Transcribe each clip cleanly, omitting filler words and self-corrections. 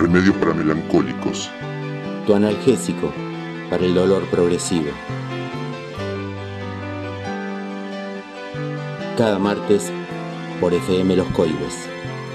Remedio para melancólicos. Tu analgésico para el dolor progresivo. Cada martes por FM Los Coihues.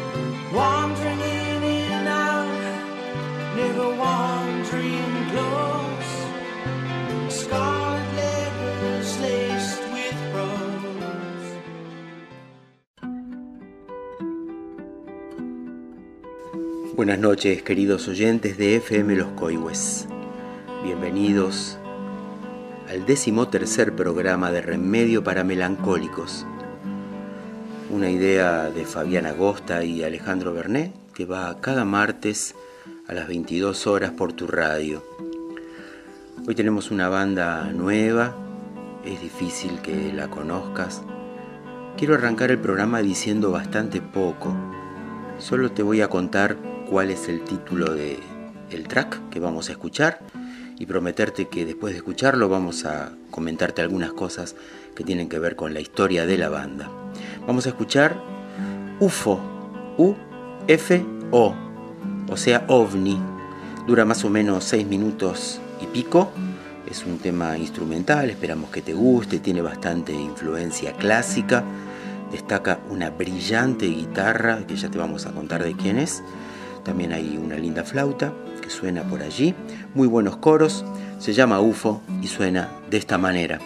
Buenas noches, queridos oyentes de FM Los Coihues. Bienvenidos al 13º programa de Remedio para Melancólicos. Una idea de Fabián Agosta y Alejandro Bernet que va cada martes a las 22 horas por tu radio. Hoy tenemos una banda nueva, es difícil que la conozcas. Quiero arrancar el programa diciendo bastante poco. Solo te voy a contar cuál es el título del track que vamos a escuchar y prometerte que después de escucharlo vamos a comentarte algunas cosas que tienen que ver con la historia de la banda. Vamos a escuchar UFO, U-F-O, o sea OVNI. Dura más o menos 6 minutos y pico. Es un tema instrumental, esperamos que te guste, tiene bastante influencia clásica. Destaca una brillante guitarra, que ya te vamos a contar de quién es. También hay una linda flauta que suena por allí. Muy buenos coros. Se llama UFO y suena de esta manera.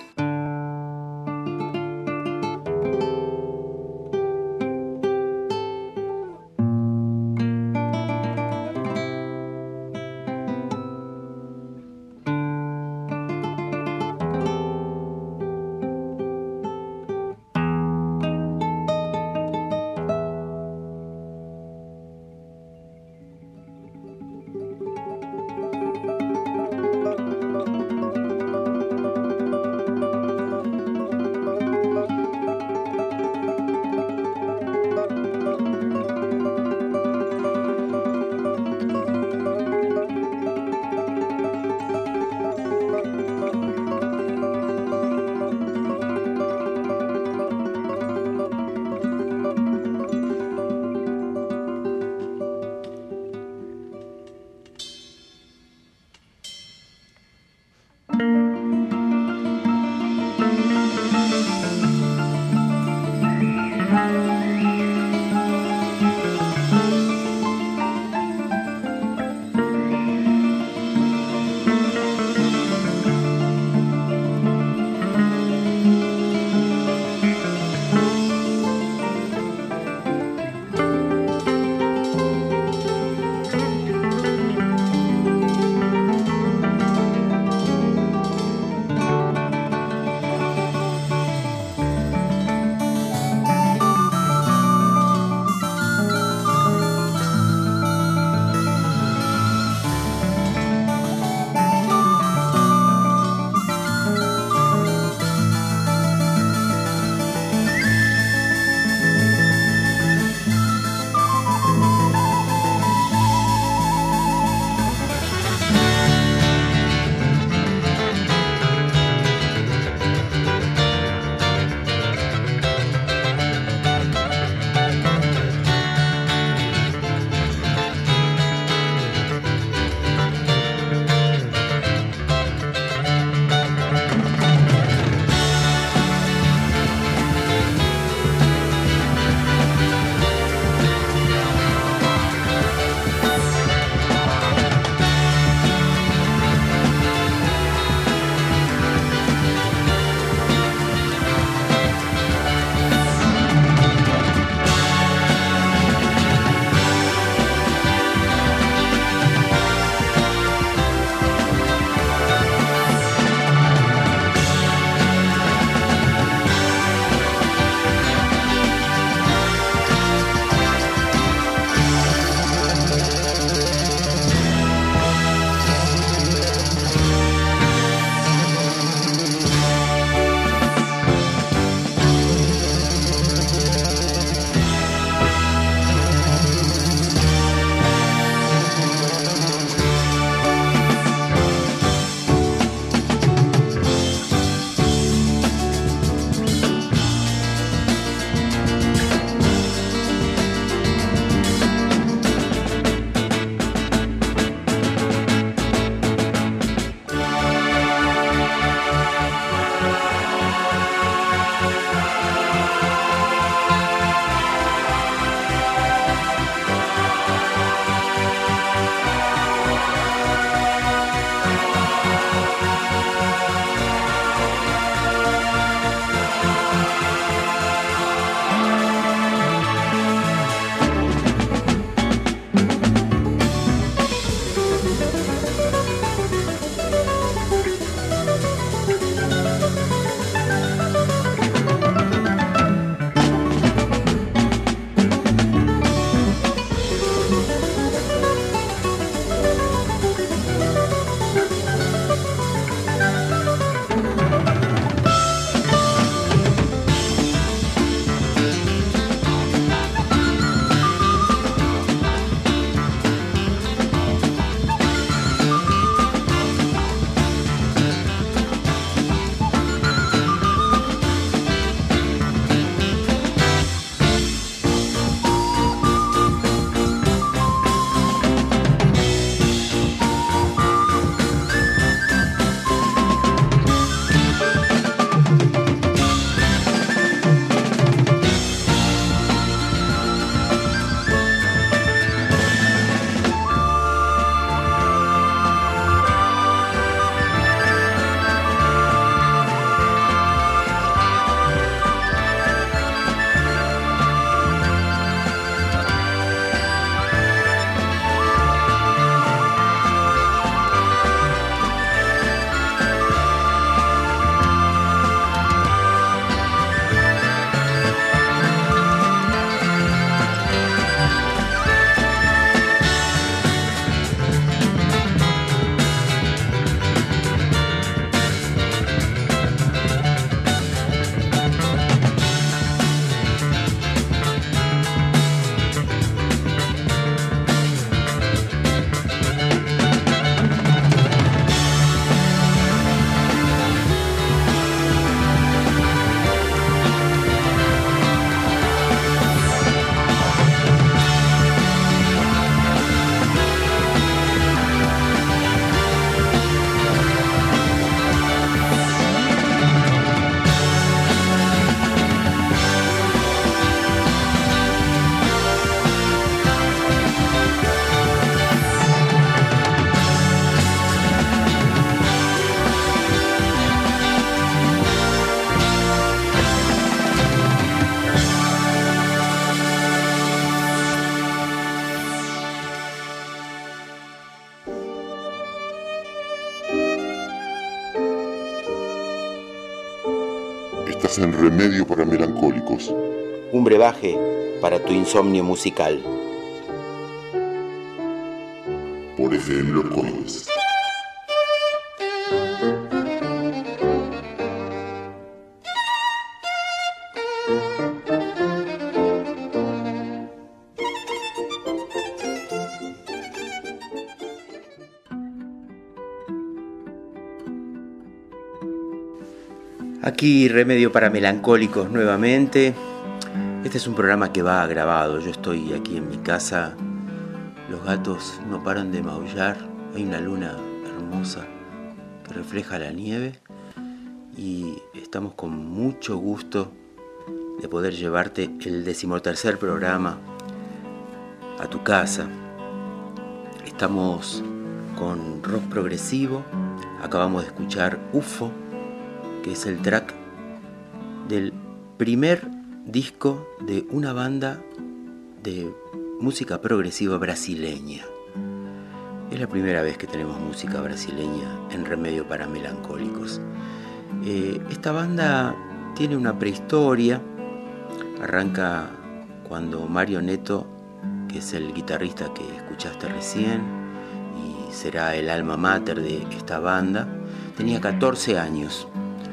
Estás en Remedio para Melancólicos. Un brebaje para tu insomnio musical. Por FM Los Coihues. Aquí Remedio para Melancólicos nuevamente. Este es un programa que va grabado. Yo estoy aquí en mi casa. Los gatos no paran de maullar. Hay una luna hermosa que refleja la nieve. Y estamos con mucho gusto de poder llevarte el 13º programa a tu casa. Estamos con rock progresivo. Acabamos de escuchar UFO, que es el track del primer disco de una banda de música progresiva brasileña. Es la primera vez que tenemos música brasileña en Remedio para Melancólicos. Esta banda tiene una prehistoria. Arranca cuando Mario Neto, que es el guitarrista que escuchaste recién y será el alma mater de esta banda, tenía 14 años.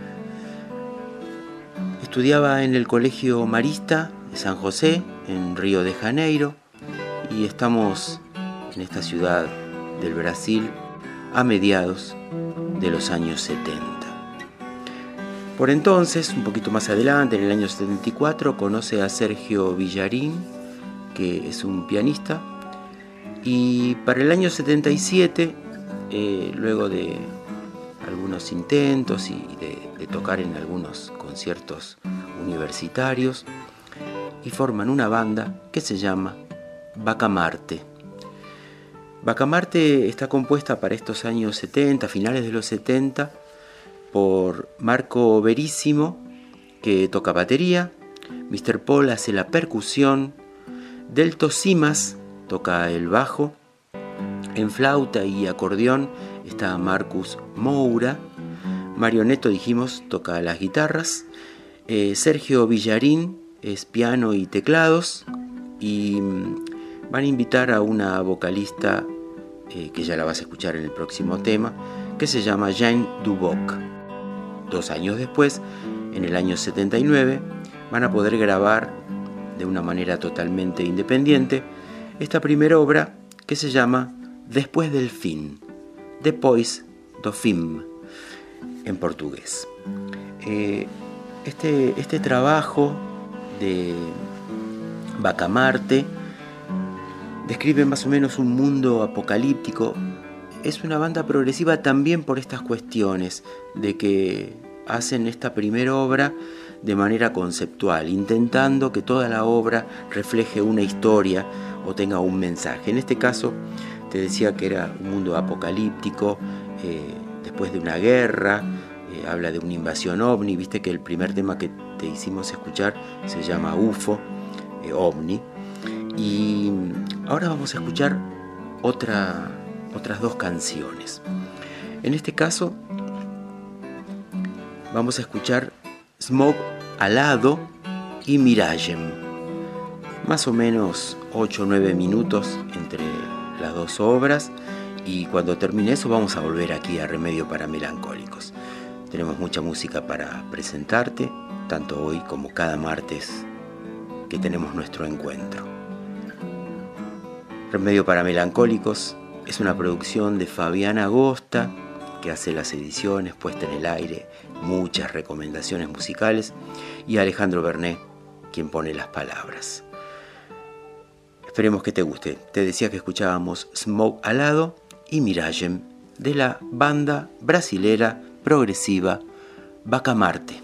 Estudiaba en el Colegio Marista de San José, en Río de Janeiro, y estamos en esta ciudad del Brasil a mediados de los años 70. Por entonces, un poquito más adelante, en el año 74, conoce a Sergio Villarín, que es un pianista, y para el año 77, luego de algunos intentos y de tocar en algunos conciertos universitarios, y forman una banda que se llama Bacamarte. Bacamarte está compuesta para estos años 70, finales de los 70, por Marco Veríssimo, que toca batería, Mr. Paul hace la percusión, Delto Simas toca el bajo, en flauta y acordeón está Marcus Moura, Mario Neto, dijimos, toca las guitarras, Sergio Villarín es piano y teclados, y van a invitar a una vocalista que ya la vas a escuchar en el próximo tema, que se llama Jeanne Duboc. 2 años después, en el año 79, van a poder grabar de una manera totalmente independiente esta primera obra que se llama Después del Fin, Depois do Fim, en portugués. Este trabajo de Bacamarte describe más o menos un mundo apocalíptico. Es una banda progresiva también por estas cuestiones de que hacen esta primera obra de manera conceptual, intentando que toda la obra refleje una historia o tenga un mensaje. En este caso, te decía que era un mundo apocalíptico, después de una guerra, habla de una invasión ovni. Viste que el primer tema que te hicimos escuchar se llama UFO, ovni. Y ahora vamos a escuchar otras 2 canciones. En este caso vamos a escuchar Smoke Alado y Miragem. Más o menos 8 o 9 minutos entre las 2 obras, y cuando termine eso vamos a volver aquí a Remedio para Melancólicos. Tenemos mucha música para presentarte, tanto hoy como cada martes que tenemos nuestro encuentro. Remedio para Melancólicos es una producción de Fabián Agosta, que hace las ediciones, puesta en el aire, muchas recomendaciones musicales, y Alejandro Bernet, quien pone las palabras. Esperemos que te guste. Te decía que escuchábamos Smoke Alado y Miragem de la banda brasilera progresiva Bacamarte.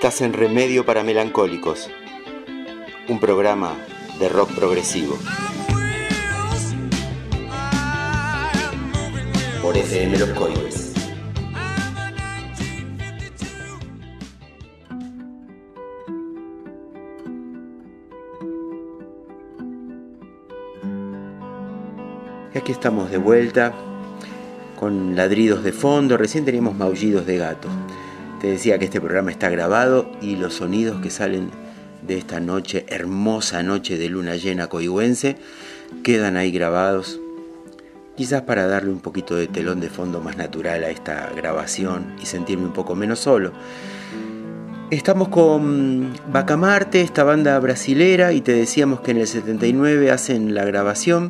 Estás en Remedio para Melancólicos, un programa de rock progresivo. Por FM Los Coihues. Y aquí estamos de vuelta con ladridos de fondo. Recién teníamos maullidos de gato. Te decía que este programa está grabado y los sonidos que salen de esta noche, hermosa noche de luna llena coihuense, quedan ahí grabados, quizás para darle un poquito de telón de fondo más natural a esta grabación y sentirme un poco menos solo. Estamos con Bacamarte, esta banda brasilera, y te decíamos que en el 79 hacen la grabación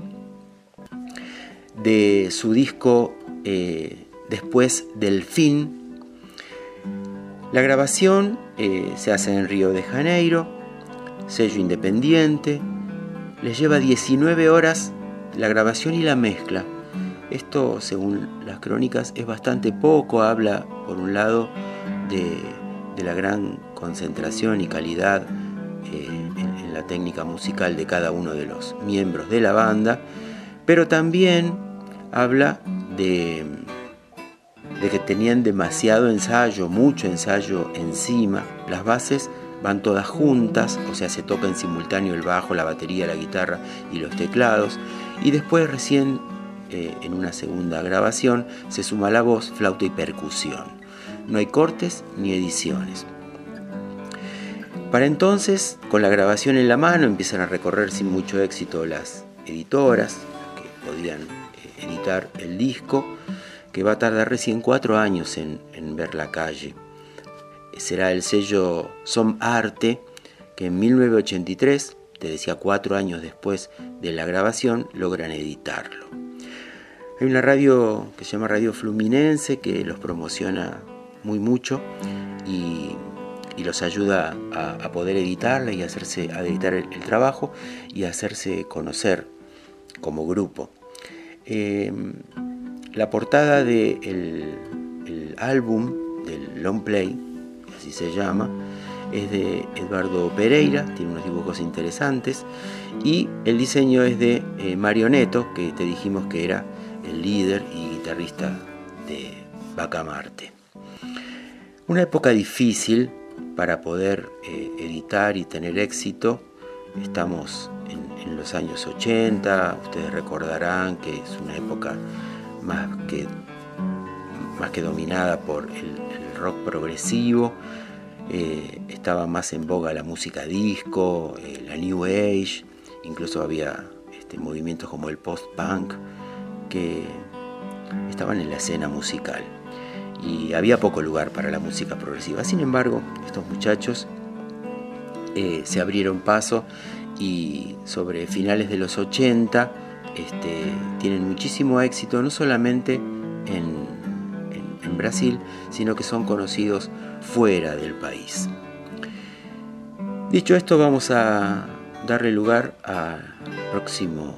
de su disco Después del Fin. La grabación se hace en Río de Janeiro, sello independiente. Les lleva 19 horas la grabación y la mezcla. Esto, según las crónicas, es bastante poco. Habla, por un lado, de la gran concentración y calidad en la técnica musical de cada uno de los miembros de la banda, pero también habla de que tenían demasiado ensayo, mucho ensayo encima. Las bases van todas juntas, o sea, se toca en simultáneo el bajo, la batería, la guitarra y los teclados, y después recién en una segunda grabación se suma la voz, flauta y percusión. No hay cortes ni ediciones. Para entonces, con la grabación en la mano, empiezan a recorrer sin mucho éxito las editoras que podían editar el disco, que va a tardar recién 4 años en ver la calle. Será el sello Som Arte que en 1983, te decía 4 años después de la grabación, logran editarlo. Hay una radio que se llama Radio Fluminense que los promociona muy mucho y los ayuda a poder editarla y a editar el trabajo y a hacerse conocer como grupo. La portada del álbum, del long play, así se llama, es de Eduardo Pereira, tiene unos dibujos interesantes, y el diseño es de Mario Neto, que te dijimos que era el líder y guitarrista de Bacamarte. Una época difícil para poder editar y tener éxito. Estamos en los años 80, ustedes recordarán que es una época más que dominada por el rock progresivo. Estaba más en boga la música disco, la New Age, incluso había movimientos como el post-punk que estaban en la escena musical y había poco lugar para la música progresiva. Sin embargo, estos muchachos se abrieron paso y sobre finales de los 80 tienen muchísimo éxito, no solamente en Brasil, sino que son conocidos fuera del país. Dicho esto, vamos a darle lugar al próximo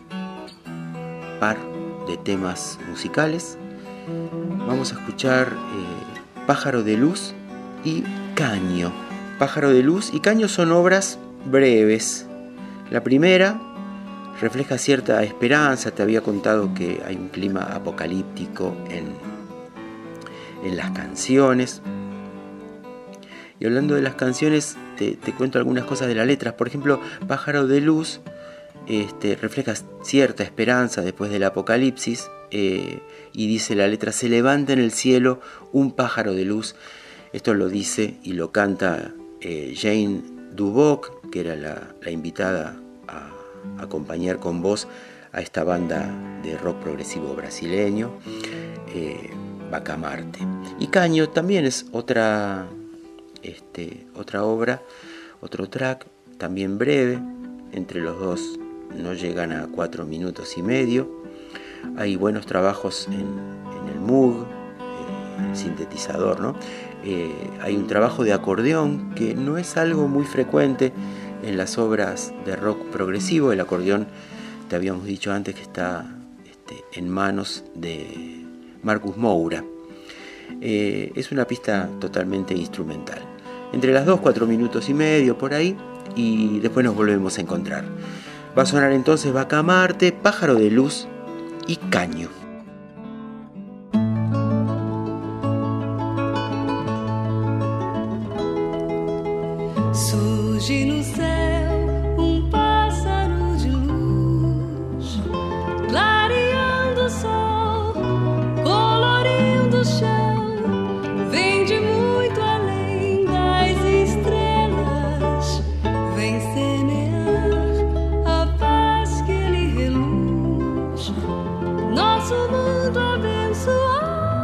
par de temas musicales. Vamos a escuchar Pájaro de Luz y Caño. Pájaro de Luz y Caño son obras breves. La primera refleja cierta esperanza. Te había contado que hay un clima apocalíptico en las canciones. Y hablando de las canciones, te cuento algunas cosas de las letras. Por ejemplo, Pájaro de Luz refleja cierta esperanza después del apocalipsis, y dice la letra: se levanta en el cielo un pájaro de luz. Esto lo dice y lo canta Jane Duboc, que era la invitada a acompañar con voz a esta banda de rock progresivo brasileño, Bacamarte. Y Caño también es otra obra, otro track, también breve. Entre los dos no llegan a 4 minutos y medio. Hay buenos trabajos en el Moog, el sintetizador, ¿no? Hay un trabajo de acordeón que no es algo muy frecuente en las obras de rock progresivo. El acordeón, te habíamos dicho antes, que está en manos de Marcus Moura. Es una pista totalmente instrumental. entre las 2, 4 minutos y medio por ahí, y después nos volvemos a encontrar. Va a sonar entonces Vaca Marte, Pájaro de Luz y Caño. Surge no céu pássaro de luz, clareando o sol, colorindo o chão, vem de muito além das estrelas, vem semear a paz que ele reluz, nosso mundo abençoado.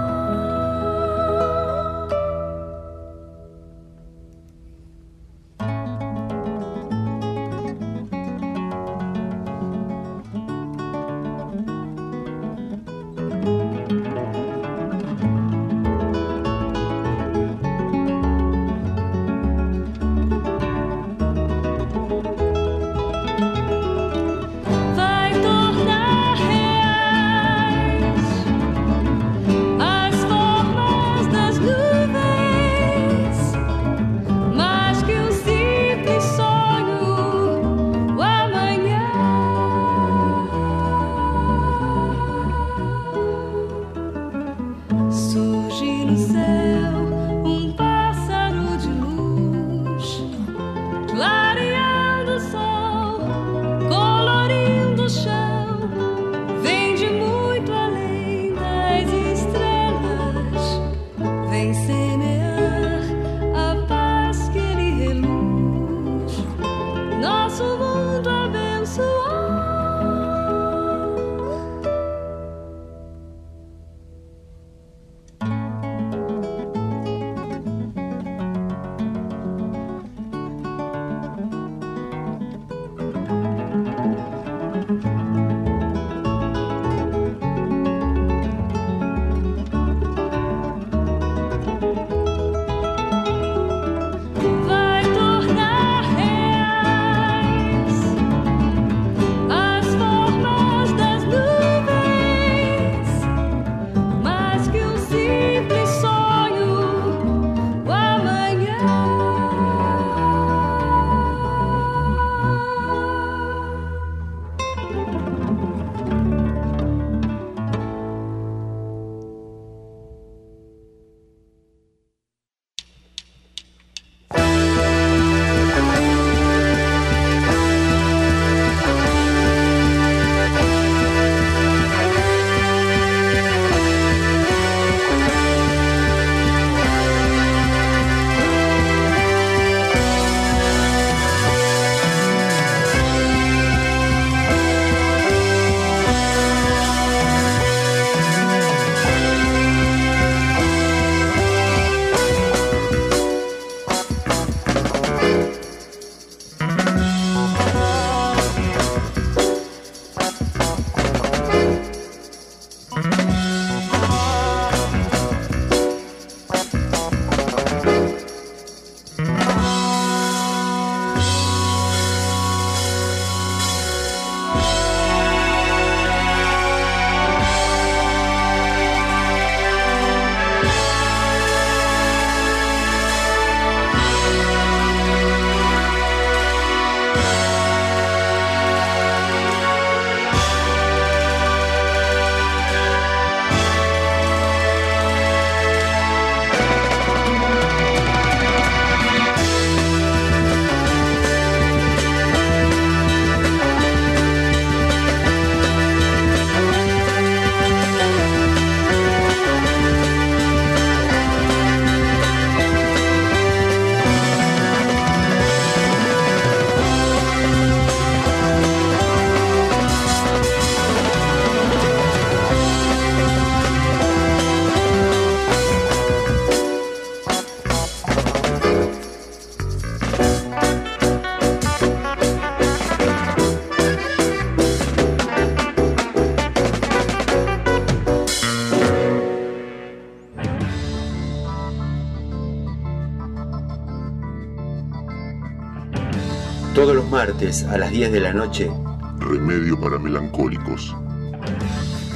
Todos los martes a las 10 de la noche. Remedio para melancólicos.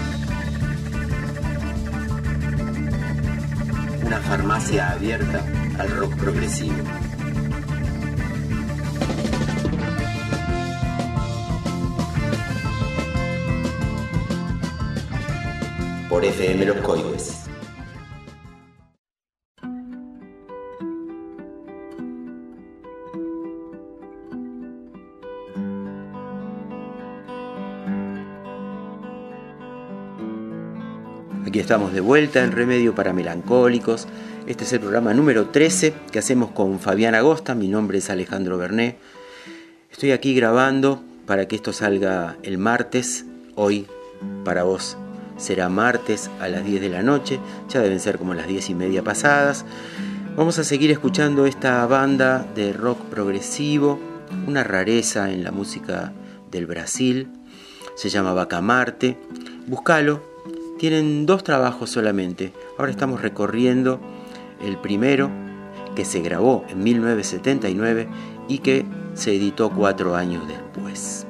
Una farmacia abierta al rock progresivo. Por FM Los Coihues. Aquí estamos de vuelta en Remedio para Melancólicos. Este es el programa número 13 que hacemos con Fabián Agosta. Mi nombre es Alejandro Bernet. Estoy aquí grabando para que esto salga el martes. Hoy para vos será martes a las 10 de la noche. Ya deben ser como las 10:30 pasadas. Vamos a seguir escuchando esta banda de rock progresivo, una rareza en la música del Brasil. Se llama Bacamarte. Búscalo. Tienen 2 trabajos solamente. Ahora estamos recorriendo el primero, que se grabó en 1979 y que se editó 4 años después.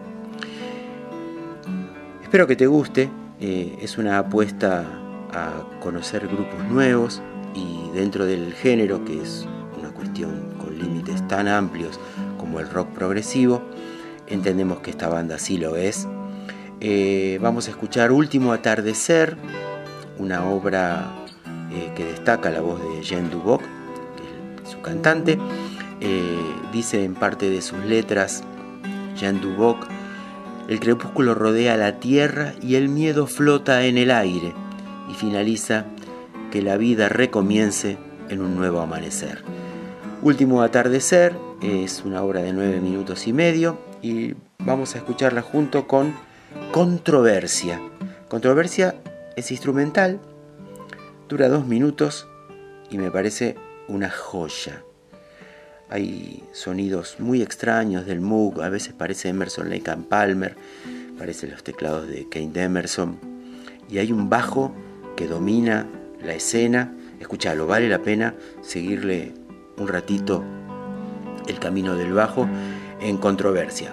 Espero que te guste. Es una apuesta a conocer grupos nuevos y dentro del género, que es una cuestión con límites tan amplios como el rock progresivo, entendemos que esta banda sí lo es. Vamos a escuchar Último Atardecer, una obra que destaca la voz de Jean Duboc, que es su cantante. Dice en parte de sus letras Jean Duboc: el crepúsculo rodea la tierra y el miedo flota en el aire, y finaliza: que la vida recomience en un nuevo amanecer. Último Atardecer es una obra de 9 minutos y medio y vamos a escucharla junto con Controversia. Controversia es instrumental, dura 2 minutos y me parece una joya. Hay sonidos muy extraños del Moog, a veces parece Emerson Lake and Palmer, parece los teclados de Keith Emerson, y hay un bajo que domina la escena. Escuchalo, vale la pena seguirle un ratito el camino del bajo en Controversia.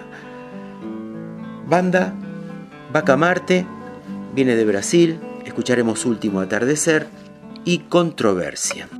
Banda Bacamarte, viene de Brasil. Escucharemos Último Atardecer y Controversia.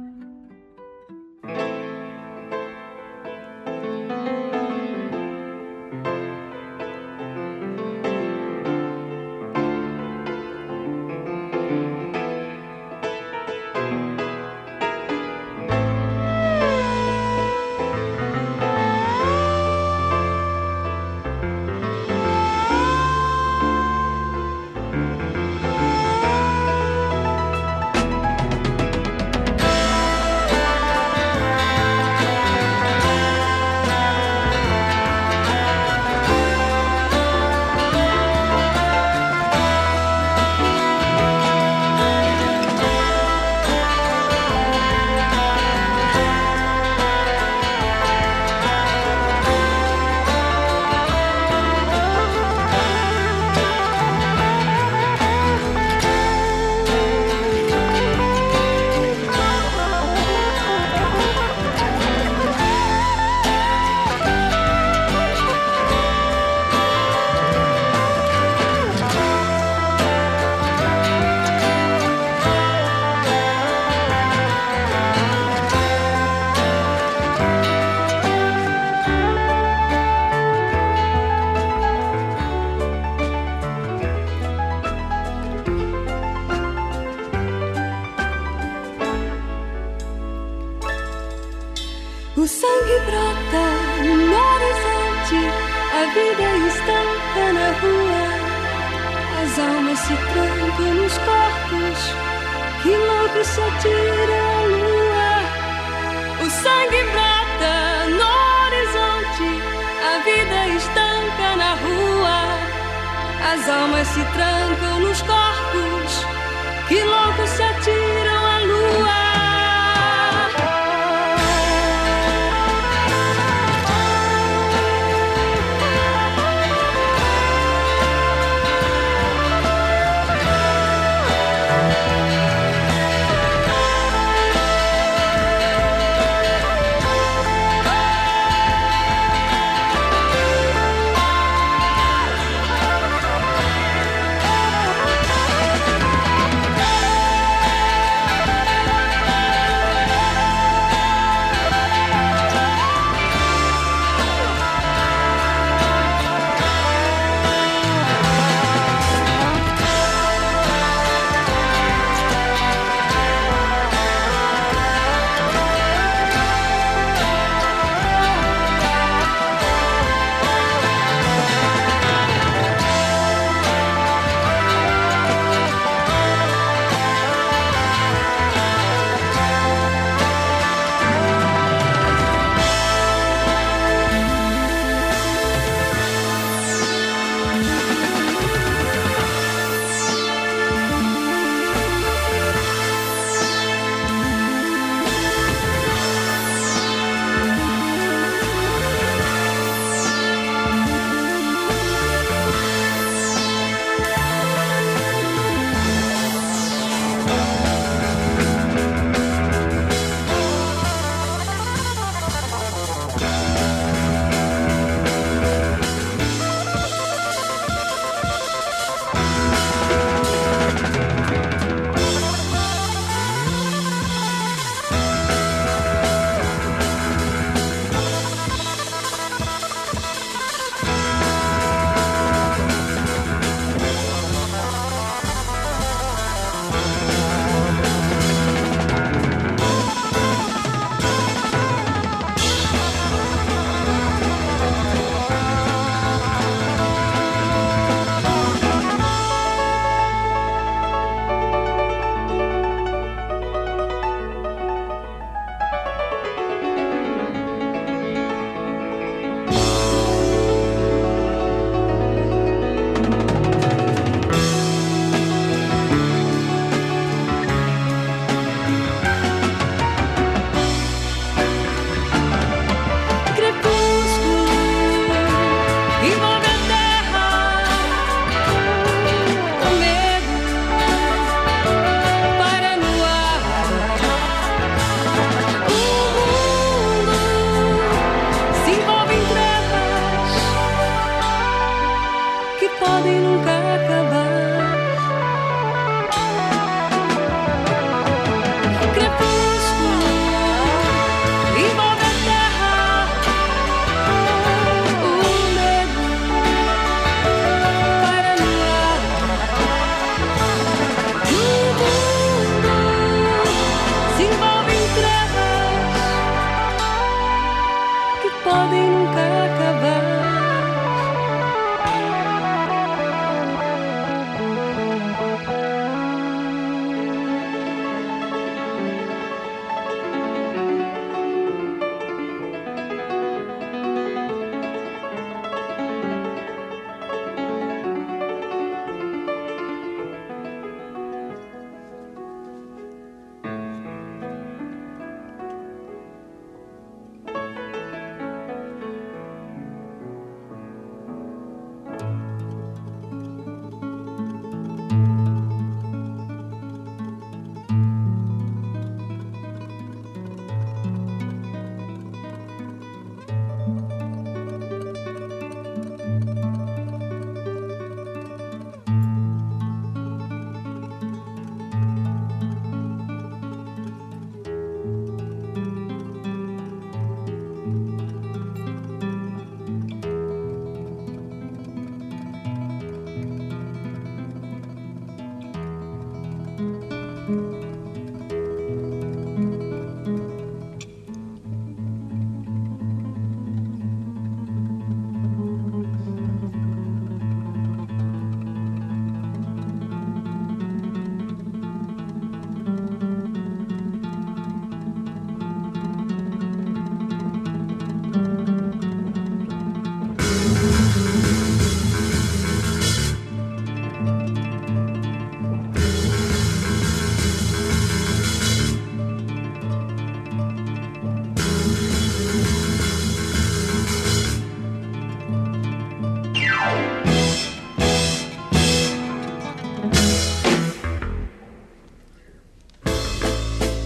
O sangue brota no horizonte, a vida estanca na rua, as almas se trancam nos corpos, que loucos se atiram à lua. O sangue brota no horizonte, a vida estanca na rua, as almas se trancam nos corpos, que loucos se atiram à lua.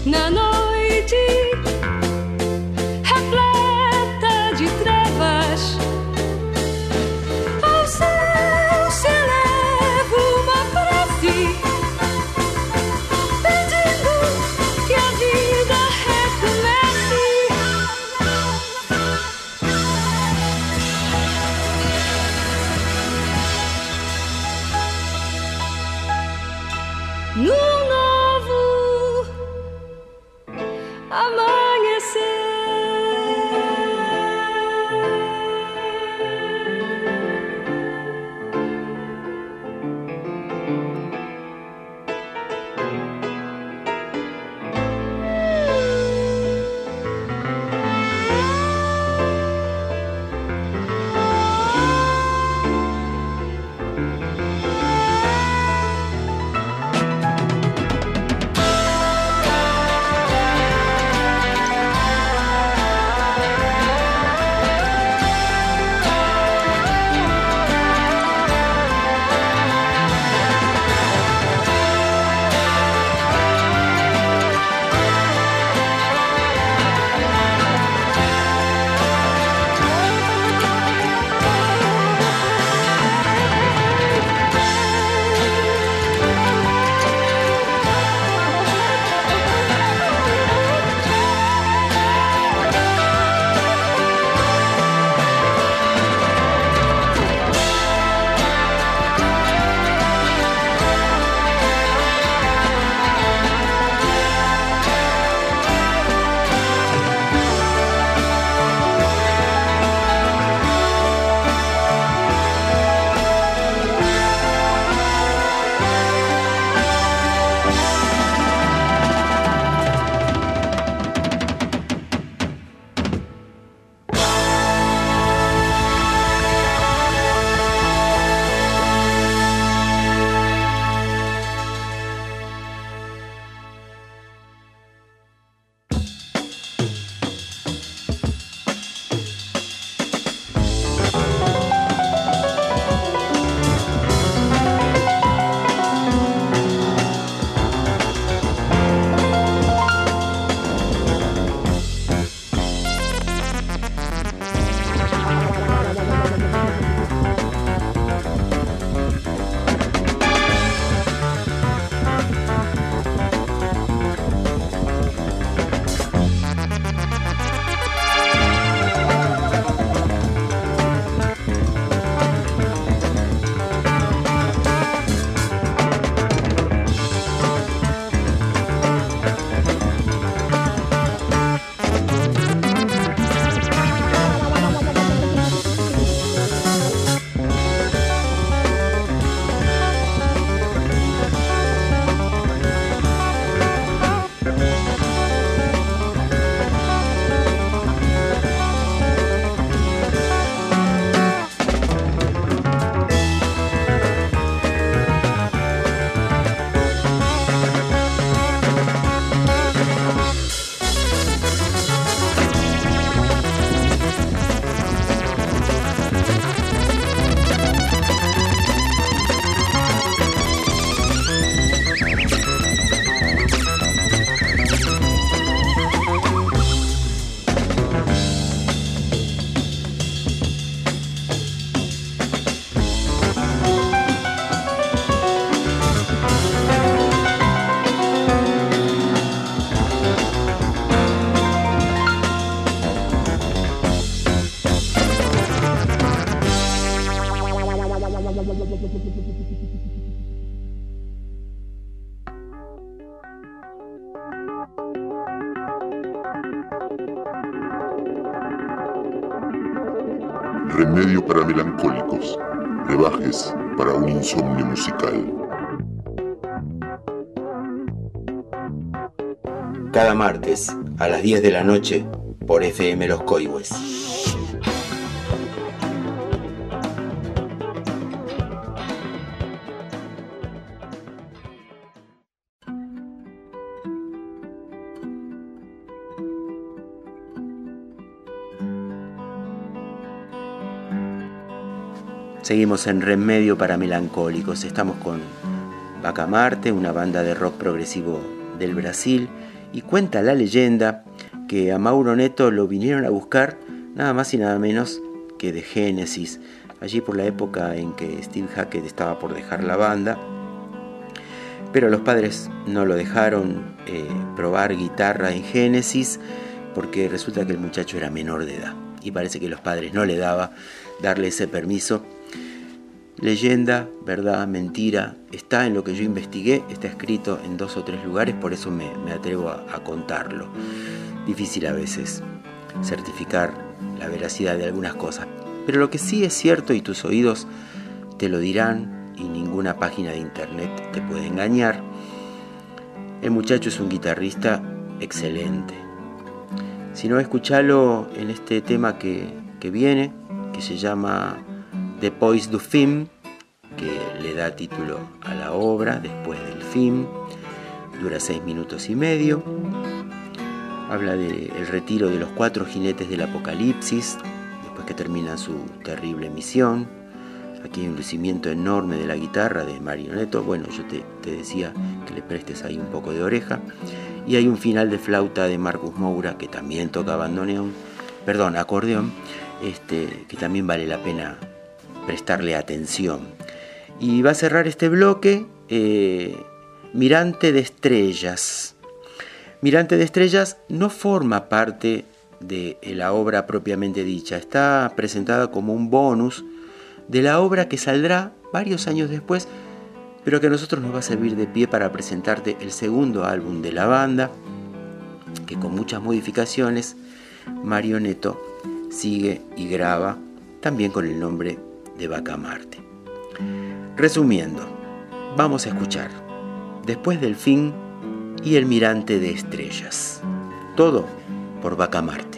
na noite repleta de trevas. Ao céu se eleva uma prece, pedindo que a vida recomece. Num novo amanhecer. Remedio para melancólicos, brebajes para un insomnio musical. Cada martes a las 10 de la noche por FM Los Coihues. Seguimos en Remedio para Melancólicos. Estamos con Vaca Marte, una banda de rock progresivo del Brasil, y cuenta la leyenda que a Mauro Netto lo vinieron a buscar nada más y nada menos que de Génesis, allí por la época en que Steve Hackett estaba por dejar la banda, pero los padres no lo dejaron probar guitarra en Génesis porque resulta que el muchacho era menor de edad y parece que los padres no le daba darle ese permiso. Leyenda, verdad, mentira, está en lo que yo investigué, está escrito en 2 o 3 lugares, por eso me atrevo a contarlo. Difícil a veces certificar la veracidad de algunas cosas, pero lo que sí es cierto y tus oídos te lo dirán y ninguna página de internet te puede engañar, el muchacho es un guitarrista excelente. Si no, escuchalo en este tema que viene, que se llama Después du film, que le da título a la obra, después del film, dura 6 minutos y medio, habla del retiro de los 4 jinetes del apocalipsis, después que terminan su terrible misión. Aquí hay un lucimiento enorme de la guitarra de Mauro Netto, bueno, yo te decía que le prestes ahí un poco de oreja, y hay un final de flauta de Marcus Moura, que también toca acordeón, que también vale la pena prestarle atención. Y va a cerrar este bloque Mirante de Estrellas. Mirante de Estrellas no forma parte de la obra propiamente dicha, está presentada como un bonus de la obra que saldrá varios años después, pero que a nosotros nos va a servir de pie para presentarte el segundo álbum de la banda, que con muchas modificaciones Mauro Netto sigue y graba también con el nombre de Vaca Marte. Resumiendo, vamos a escuchar Después del fin y El Mirante de Estrellas, todo por Vaca Marte.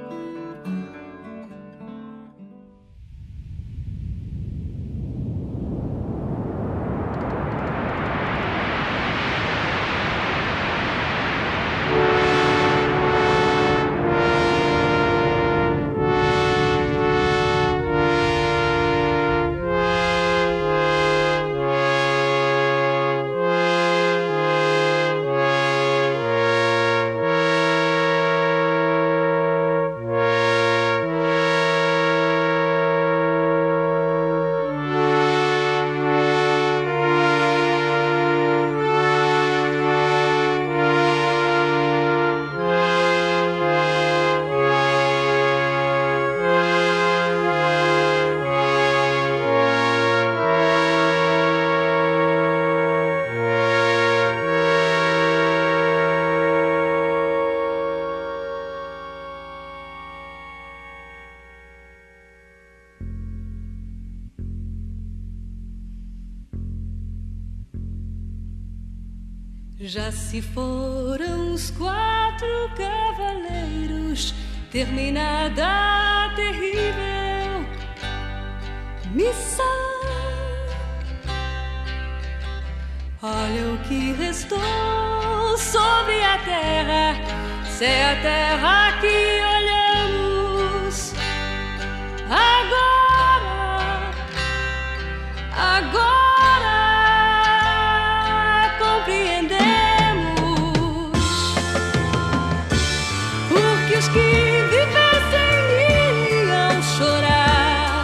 Já se foram os 4 cavaleiros, terminada a terrível missão. Olha o que restou sobre a terra, se é a terra que olhamos agora, agora. Os que vivessem iam chorar,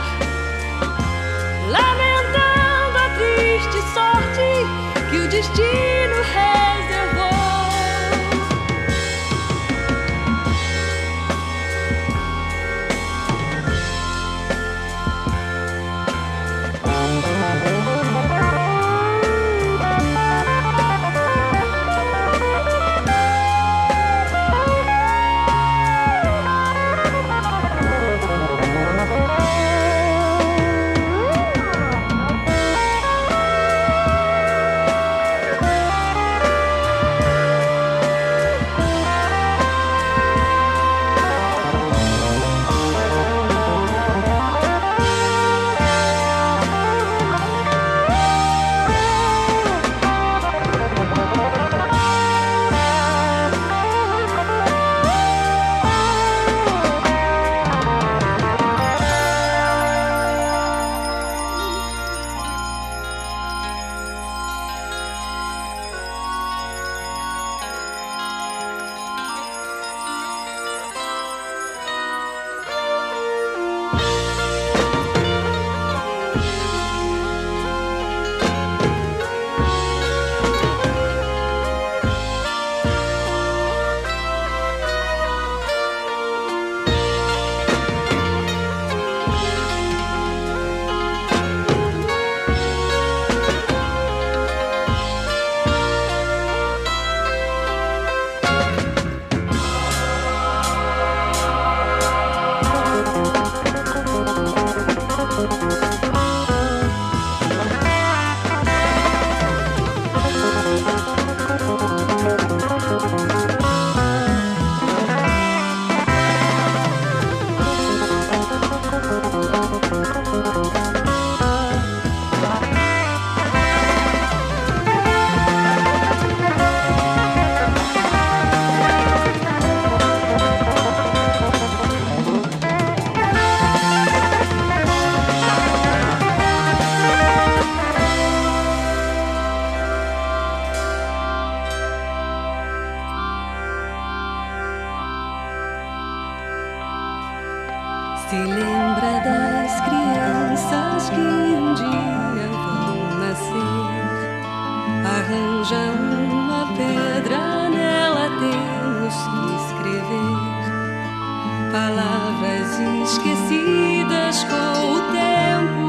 lamentando a triste sorte que o destino reservou. Se lembra das crianças que um dia vão nascer. Arranja uma pedra, nela temos que escrever palavras esquecidas com o tempo.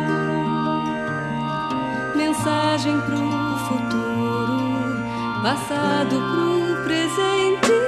Mensagem pro futuro, passado pro presente.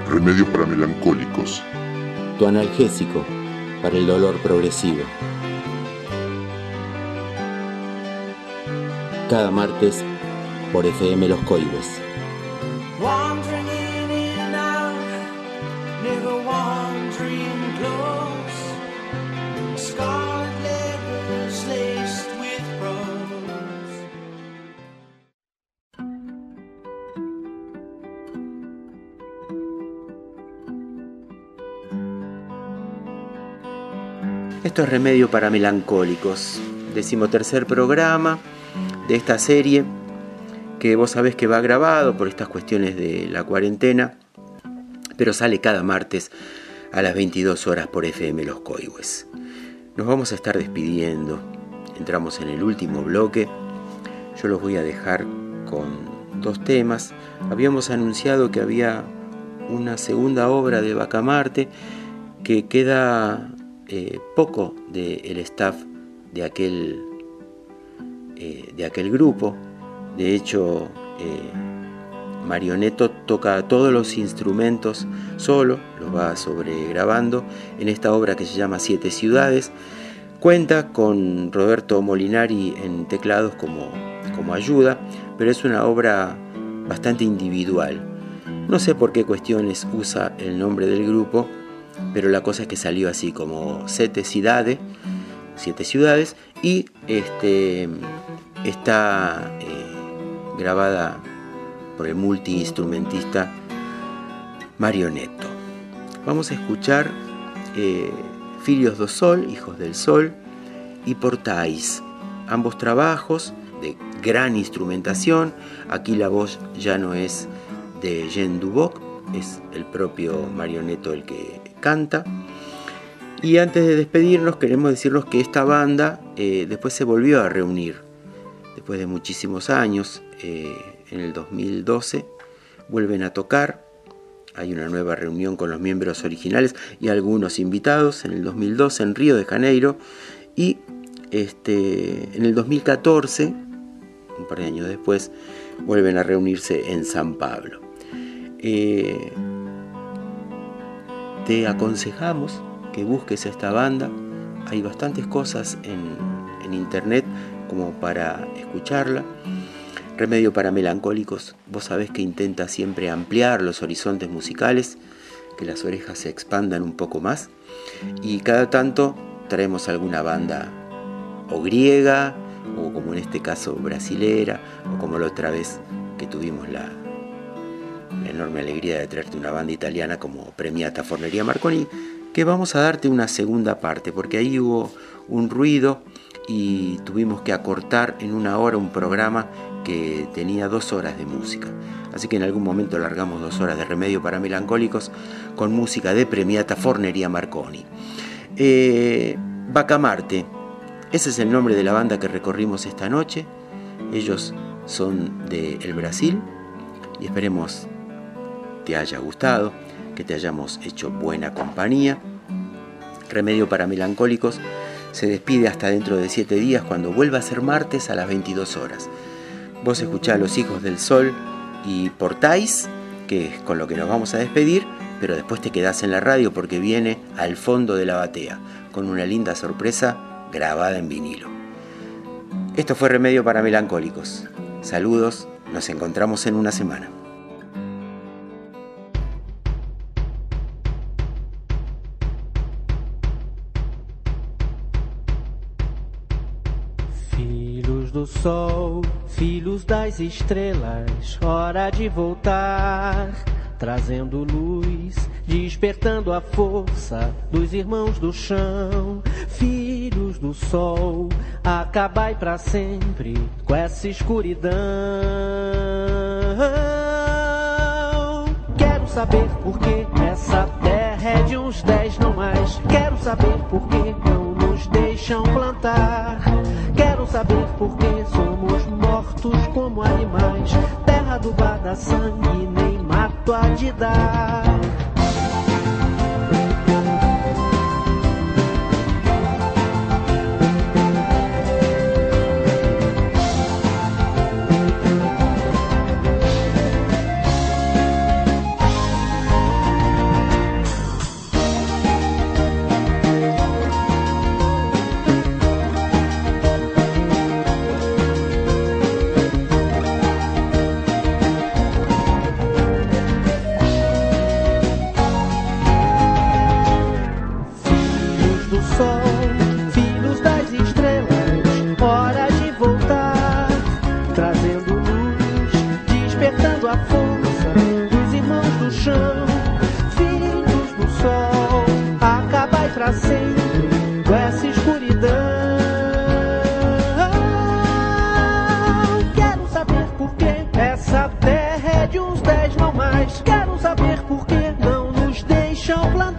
Remedio para melancólicos. Tu analgésico para el dolor progresivo. Cada martes por FM Los Coihues. Wandering in and out, never wandering close. Scarlet letters laced with rose. Esto es Remedio para Melancólicos, 13º programa de esta serie que vos sabés que va grabado por estas cuestiones de la cuarentena, pero sale cada martes a las 22 horas por FM Los Coihues. Nos vamos a estar despidiendo, entramos en el último bloque. Yo los voy a dejar con 2 temas. Habíamos anunciado que había una segunda obra de Bacamarte, que queda poco del staff de aquel grupo. De hecho, Marionetto toca todos los instrumentos solo, los va sobregrabando en esta obra que se llama 7 ciudades. Cuenta con Roberto Molinari en teclados como ayuda, pero es una obra bastante individual. No sé por qué cuestiones usa el nombre del grupo, pero la cosa es que salió así como 7 ciudades, y está grabada por el multiinstrumentista Marionetto. Vamos a escuchar Filhos do Sol, Hijos del Sol, y Portais, ambos trabajos de gran instrumentación. Aquí la voz ya no es de Jean Duboc, es el propio Marionetto el que canta. Y antes de despedirnos queremos decirles que esta banda después se volvió a reunir después de muchísimos años. En el 2012 vuelven a tocar. Hay una nueva reunión con los miembros originales y algunos invitados en el 2012 en Río de Janeiro, y en el 2014, un par de años después, vuelven a reunirse en San Pablo. Te aconsejamos que busques a esta banda. Hay bastantes cosas en internet como para escucharla. Remedio para Melancólicos, vos sabés que intenta siempre ampliar los horizontes musicales, que las orejas se expandan un poco más, y cada tanto traemos alguna banda o griega, o como en este caso brasilera, o como la otra vez que tuvimos la enorme alegría de traerte una banda italiana como Premiata Forneria Marconi, que vamos a darte una segunda parte, porque ahí hubo un ruido y tuvimos que acortar en 1 hora un programa que tenía 2 horas de música. Así que en algún momento largamos 2 horas de Remedio para Melancólicos con música de Premiata Forneria Marconi. Bacamarte, ese es el nombre de la banda que recorrimos esta noche. Ellos son del Brasil y esperemos te haya gustado, que te hayamos hecho buena compañía. Remedio para Melancólicos se despide hasta dentro de 7 días, cuando vuelva a ser martes a las 22 horas. Vos escuchá a Los Hijos del Sol y Portais, que es con lo que nos vamos a despedir, pero después te quedás en la radio porque viene Al Fondo de la Batea, con una linda sorpresa grabada en vinilo. Esto fue Remedio para Melancólicos. Saludos, nos encontramos en una semana. Do sol, filhos das estrelas, hora de voltar, trazendo luz, despertando a força dos irmãos do chão. Filhos do sol, acabai pra sempre com essa escuridão. Quero saber por que essa terra é de uns 10 não mais. Quero saber por que não nos deixam plantar. Quero saber por que somos mortos como animais. Terra adubada, sangue nem mato há de dar.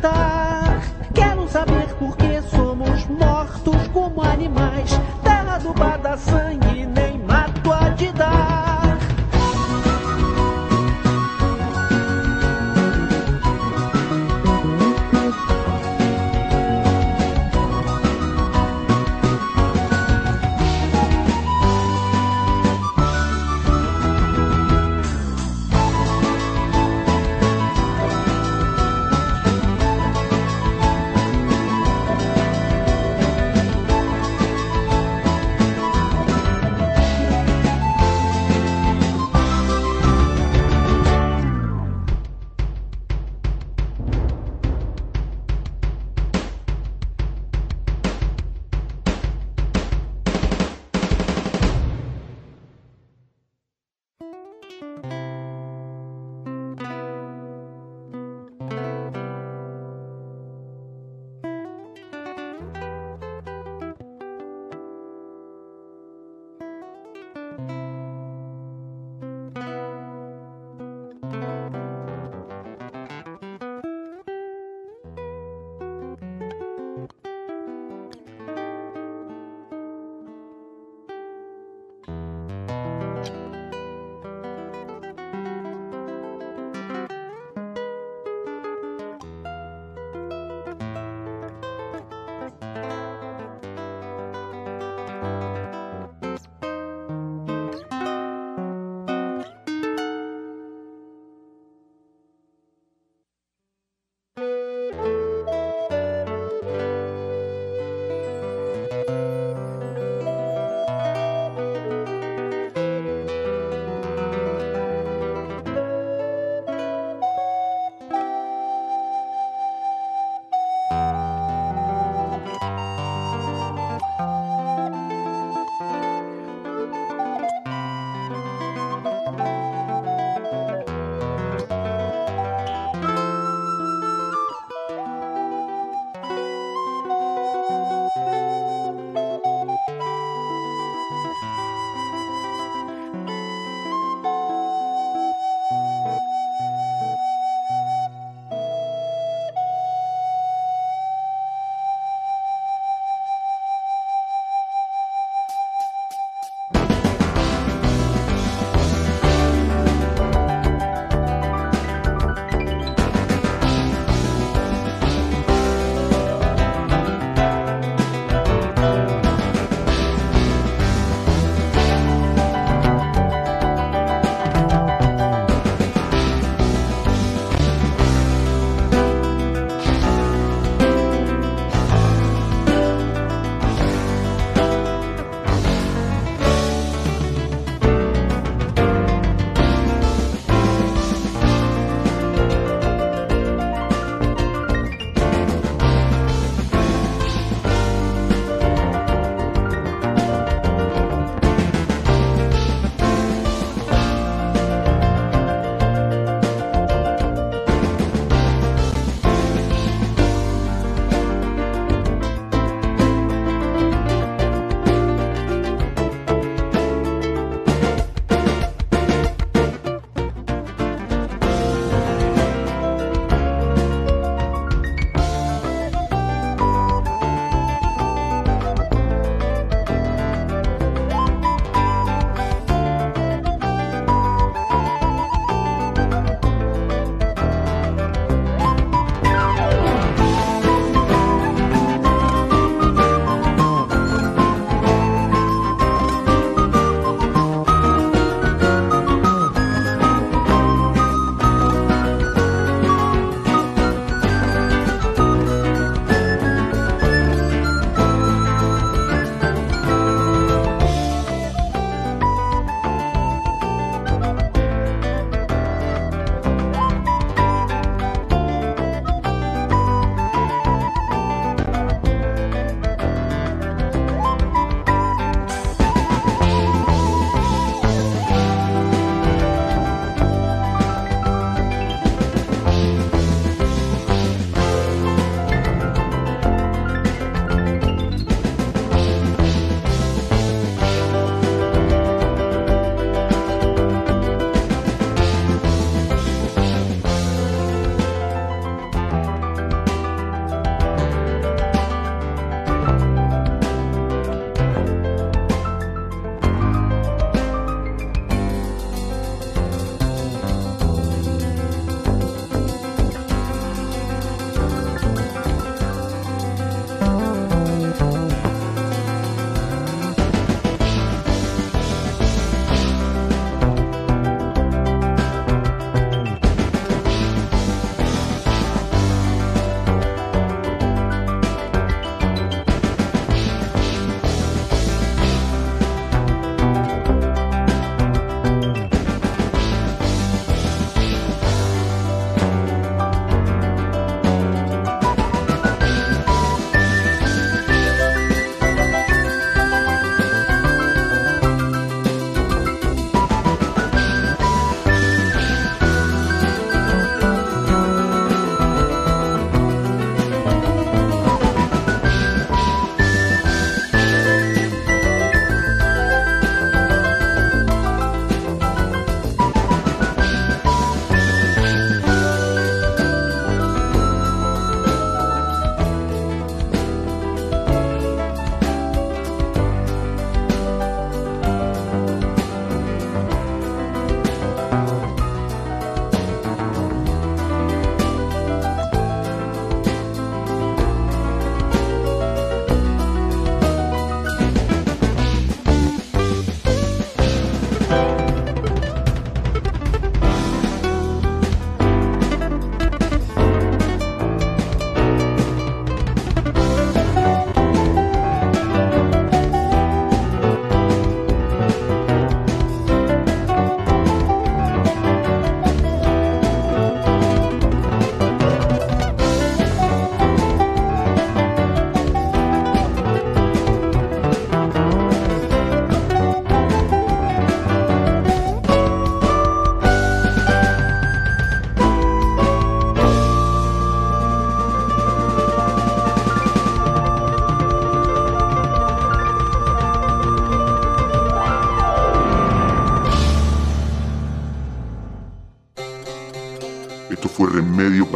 dar. Quero saber por que somos mortos como animais. Terra adubada, sangue, nem mato há de dar.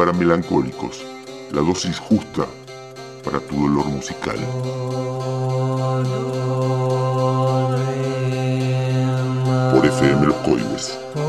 para melancólicos, la dosis justa para tu dolor musical. Por FM Los Coihues.